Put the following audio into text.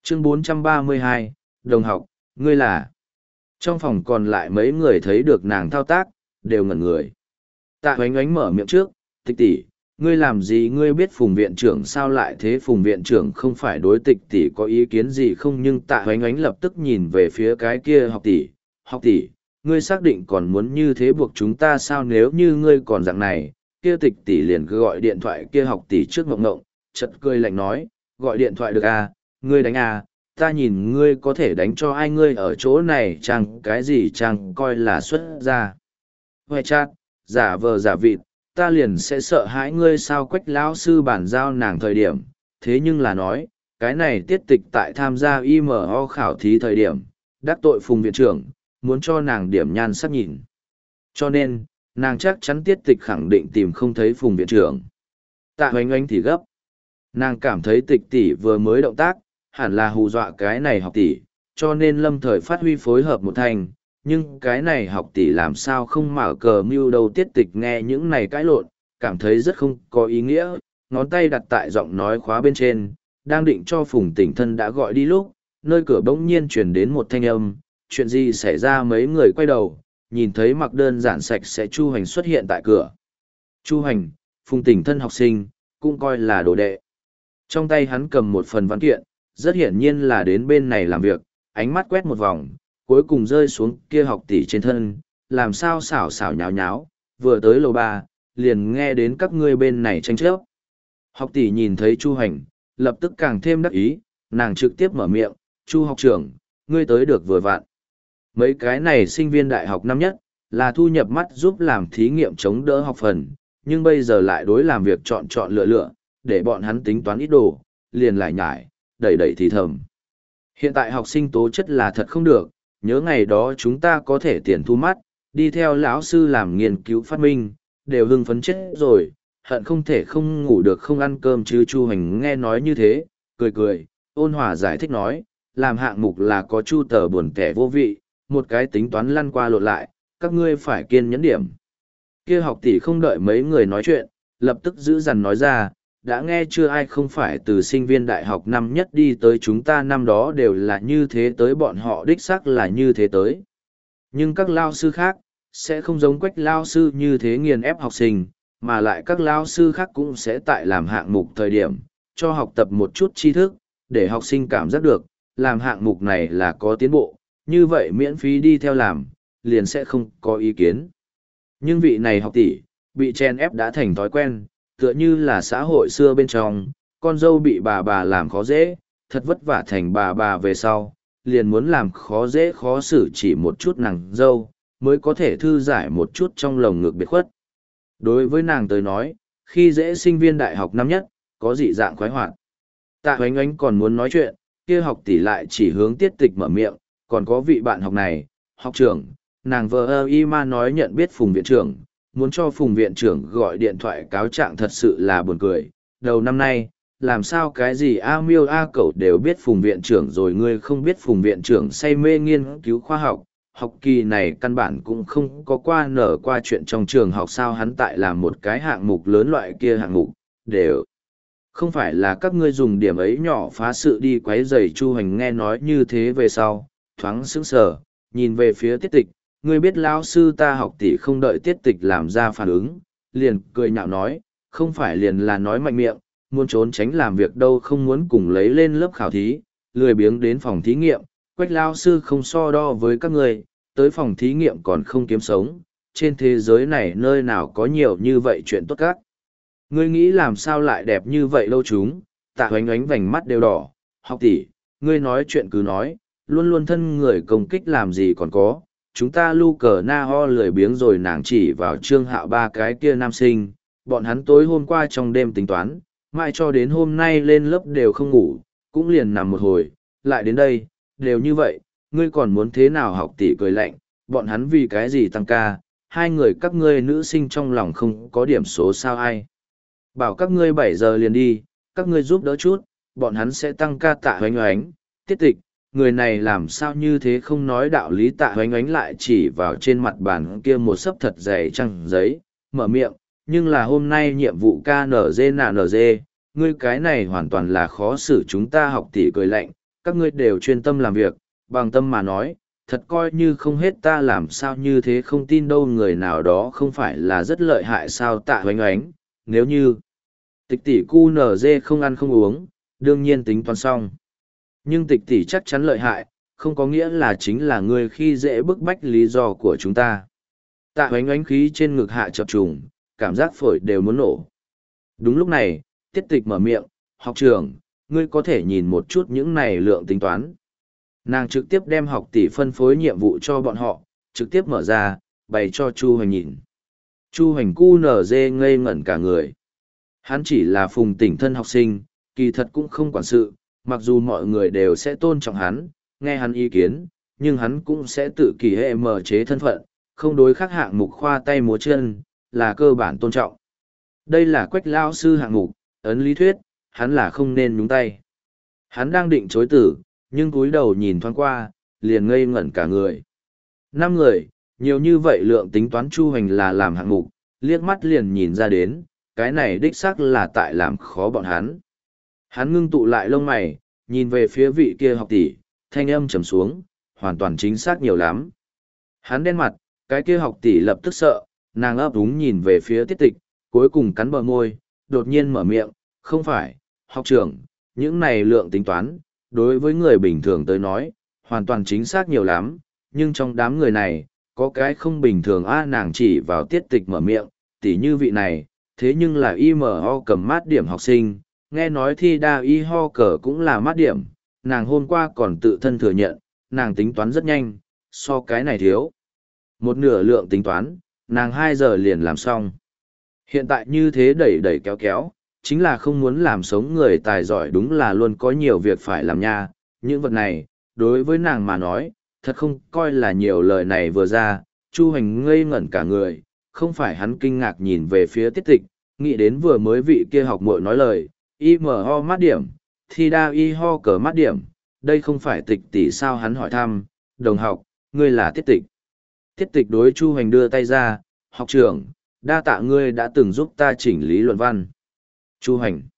Chương 432, đồng học, ngươi là... Trong phòng còn lại mấy người thấy được nàng thao tác, đều ngẩn người. Tạ Hoánh Ánh mở miệng trước, Tịch tỷ, ngươi làm gì, ngươi biết Phùng viện trưởng sao lại thế? Phùng viện trưởng không phải đối Tịch tỷ có ý kiến gì không? Nhưng Tạ Hoánh Ánh lập tức nhìn về phía cái kia học tỷ, ngươi xác định còn muốn như thế buộc chúng ta sao? Nếu như ngươi còn dạng này, kia Tịch tỷ liền cứ gọi điện thoại kia học tỷ trước ngộng ngộng, chợt cười lạnh nói, gọi điện thoại được à, ngươi đánh à, ta nhìn ngươi có thể đánh cho ai? Ngươi ở chỗ này chẳng cái gì chẳng coi là xuất ra. Hoài chat, giả vờ giả vịt, ta liền sẽ sợ hãi ngươi sao? Quách lão sư bản giao nàng thời điểm, thế nhưng là nói, cái này Tiết Tịch tại tham gia IMO khảo thí thời điểm, đắc tội Phùng viện trưởng, muốn cho nàng điểm nhan sắc nhìn. Cho nên, nàng chắc chắn Tiết Tịch khẳng định tìm không thấy Phùng viện trưởng. Tạ Hoánh Ánh thì gấp. Nàng cảm thấy Tịch tỷ vừa mới động tác, hẳn là hù dọa cái này học tỷ, cho nên lâm thời phát huy phối hợp một thành, nhưng cái này học tỷ làm sao không mở cờ mưu đầu. Tiết Tịch nghe những này cãi lộn, cảm thấy rất không có ý nghĩa, ngón tay đặt tại giọng nói khóa bên trên, đang định cho Phùng Tỉnh Thân đã gọi đi lúc, nơi cửa bỗng nhiên truyền đến một thanh âm, chuyện gì xảy ra? Mấy người quay đầu, nhìn thấy mặc đơn giản sạch sẽ Chu Hành xuất hiện tại cửa. Chu Hành, Phùng Tỉnh Thân học sinh, cũng coi là đồ đệ. Trong tay hắn cầm một phần văn kiện, rất hiển nhiên là đến bên này làm việc, ánh mắt quét một vòng, cuối cùng rơi xuống kia học tỷ trên thân, làm sao xảo xảo nháo nháo, vừa tới lầu 3, liền nghe đến các ngươi bên này tranh chấp. Học tỷ nhìn thấy Chu Hành, lập tức càng thêm đắc ý, nàng trực tiếp mở miệng, Chu học trưởng, ngươi tới được vừa vặn. Mấy cái này sinh viên đại học năm nhất, là thu nhập mắt giúp làm thí nghiệm chống đỡ học phần, nhưng bây giờ lại đối làm việc chọn lựa, để bọn hắn tính toán ít đồ, liền lại nhải, đẩy thì thầm. Hiện tại học sinh tố chất là thật không được, nhớ ngày đó chúng ta có thể tiền thu mắt, đi theo lão sư làm nghiên cứu phát minh, đều hưng phấn chết rồi, hận không thể không ngủ được không ăn cơm chứ. Chu Hành nghe nói như thế, cười, ôn hòa giải thích nói, làm hạng mục là có chu tờ buồn kẻ vô vị, một cái tính toán lăn qua lộn lại, các ngươi phải kiên nhẫn điểm. Kia học tỷ không đợi mấy người nói chuyện, lập tức giữ dằn nói ra, đã nghe chưa, ai không phải từ sinh viên đại học năm nhất đi tới chúng ta năm đó đều là như thế tới, bọn họ đích xác là như thế tới. Nhưng các lao sư khác, sẽ không giống Quách lao sư như thế nghiền ép học sinh, mà lại các lao sư khác cũng sẽ tại làm hạng mục thời điểm, cho học tập một chút tri thức, để học sinh cảm giác được, làm hạng mục này là có tiến bộ, như vậy miễn phí đi theo làm, liền sẽ không có ý kiến. Nhưng vị này học tỷ, bị chen ép đã thành thói quen, tựa như là xã hội xưa bên trong, con dâu bị bà làm khó dễ, thật vất vả thành bà về sau, liền muốn làm khó dễ khó xử chỉ một chút nàng dâu, mới có thể thư giải một chút trong lồng ngực biệt khuất. Đối với nàng tới nói, khi dễ sinh viên đại học năm nhất, có dị dạng khoái hoạt. Tạ Hoánh Ánh còn muốn nói chuyện, kia học tỷ lại chỉ hướng Tiết Tịch mở miệng, còn có vị bạn học này, học trưởng, nàng vờ y ma nói nhận biết Phùng viện trưởng, muốn cho Phùng viện trưởng gọi điện thoại cáo trạng, thật sự là buồn cười. Đầu năm nay, làm sao cái gì A Miêu A Cẩu đều biết Phùng viện trưởng rồi, ngươi không biết Phùng viện trưởng say mê nghiên cứu khoa học, học kỳ này căn bản cũng không có nở qua chuyện trong trường học sao? Hắn tại làm một cái hạng mục lớn, loại kia hạng mục, đều không phải là các ngươi dùng điểm ấy nhỏ phá sự đi quấy rầy. Chu Hành nghe nói như thế về sau, thoáng sững sờ, nhìn về phía Tiết Tịch, ngươi biết lão sư ta học tỷ không đợi Tiết Tịch làm ra phản ứng, liền cười nhạo nói, không phải liền là nói mạnh miệng, muốn trốn tránh làm việc đâu, không muốn cùng lấy lên lớp khảo thí, lười biếng đến phòng thí nghiệm, Quách lão sư không so đo với các ngươi, tới phòng thí nghiệm còn không kiếm sống, trên thế giới này nơi nào có nhiều như vậy chuyện tốt các. Ngươi nghĩ làm sao lại đẹp như vậy lâu chúng? Tạ Hoánh Ánh vành mắt đều đỏ, học tỷ, ngươi nói chuyện cứ nói, luôn luôn thân người công kích làm gì còn có, chúng ta lu cờ na ho lười biếng rồi. Nàng chỉ vào Trương Hạo ba cái kia nam sinh, bọn hắn tối hôm qua trong đêm tính toán, mãi cho đến hôm nay lên lớp đều không ngủ, cũng liền nằm một hồi, lại đến đây, đều như vậy, ngươi còn muốn thế nào? Học tỷ cười lạnh, bọn hắn vì cái gì tăng ca, hai người các ngươi nữ sinh trong lòng không có điểm số sao? Ai bảo các ngươi 7 giờ liền đi, các ngươi giúp đỡ chút, bọn hắn sẽ tăng ca. Tạ Hoánh Ánh, Tiết Tịch, người này làm sao như thế không nói đạo lý? Tạ Hoánh Ánh lại chỉ vào trên mặt bàn kia một xấp thật dày trang giấy, mở miệng, nhưng là hôm nay nhiệm vụ KNG, ngươi cái này hoàn toàn là khó xử chúng ta. Học tỷ cười lạnh, các ngươi đều chuyên tâm làm việc, bằng tâm mà nói, thật coi như không hết ta làm sao như thế không tin đâu người nào đó không phải là rất lợi hại sao Tạ Hoánh Oánh, nếu như tịch tỷ cu nở dê không ăn không uống, đương nhiên tính toán xong. Nhưng tịch tỷ chắc chắn lợi hại, không có nghĩa là chính là người khi dễ bức bách lý do của chúng ta. Tạ Hoánh Oánh khí trên ngực hạ chập trùng, cảm giác phổi đều muốn nổ. Đúng lúc này, Tiết Tịch mở miệng, học trưởng, ngươi có thể nhìn một chút những này lượng tính toán. Nàng trực tiếp đem học tỷ phân phối nhiệm vụ cho bọn họ, trực tiếp mở ra, bày cho Chu Hoành nhìn. Chu Hoành cu nở dê ngây ngẩn cả người. Hắn chỉ là phùng tỉnh thân học sinh, kỳ thật cũng không quản sự, mặc dù mọi người đều sẽ tôn trọng hắn, nghe hắn ý kiến, nhưng hắn cũng sẽ tự kỷ hệ mở chế thân phận, không đối khắc hạng mục khoa tay múa chân, là cơ bản tôn trọng. Đây là Quách lao sư hạng mục, ấn lý thuyết, hắn là không nên nhúng tay. Hắn đang định chối tử, nhưng cúi đầu nhìn thoáng qua, liền ngây ngẩn cả người. 5 người, nhiều như vậy lượng tính toán Chu Hoành là làm hạng mục, liếc mắt liền nhìn ra đến, cái này đích xác là tại làm khó bọn hắn. Hắn ngưng tụ lại lông mày, nhìn về phía vị kia học tỷ, thanh âm trầm xuống, hoàn toàn chính xác nhiều lắm. Hắn đen mặt, cái kia học tỷ lập tức sợ, nàng ấp úng nhìn về phía Tiết Tịch, cuối cùng cắn bờ môi, đột nhiên mở miệng, không phải, học trưởng, những này lượng tính toán, đối với người bình thường tới nói, hoàn toàn chính xác nhiều lắm, nhưng trong đám người này, có cái không bình thường nàng chỉ vào Tiết Tịch mở miệng, tỉ như vị này, thế nhưng là IMO cầm mát điểm học sinh, nghe nói thi đa y ho cờ cũng là mát điểm, nàng hôm qua còn tự thân thừa nhận, nàng tính toán rất nhanh, so cái này thiếu. Một nửa lượng tính toán, nàng 2 giờ liền làm xong. Hiện tại như thế đẩy đẩy kéo kéo, chính là không muốn làm sống người tài giỏi đúng là luôn có nhiều việc phải làm nha. Những vật này, đối với nàng mà nói, thật không coi là nhiều lời này vừa ra, Chu Hành ngây ngẩn cả người, không phải hắn kinh ngạc nhìn về phía Tiết Tịch, nghĩ đến vừa mới vị kia học muội nói lời, IMO mát điểm, thi đa y ho cờ mát điểm, đây không phải Tịch tỷ sao hắn hỏi thăm, đồng học, ngươi là Tiết Tịch. Tiết Tịch đối Chu Hành đưa tay ra, học trưởng, đa tạ ngươi đã từng giúp ta chỉnh lý luận văn. Chu Hành.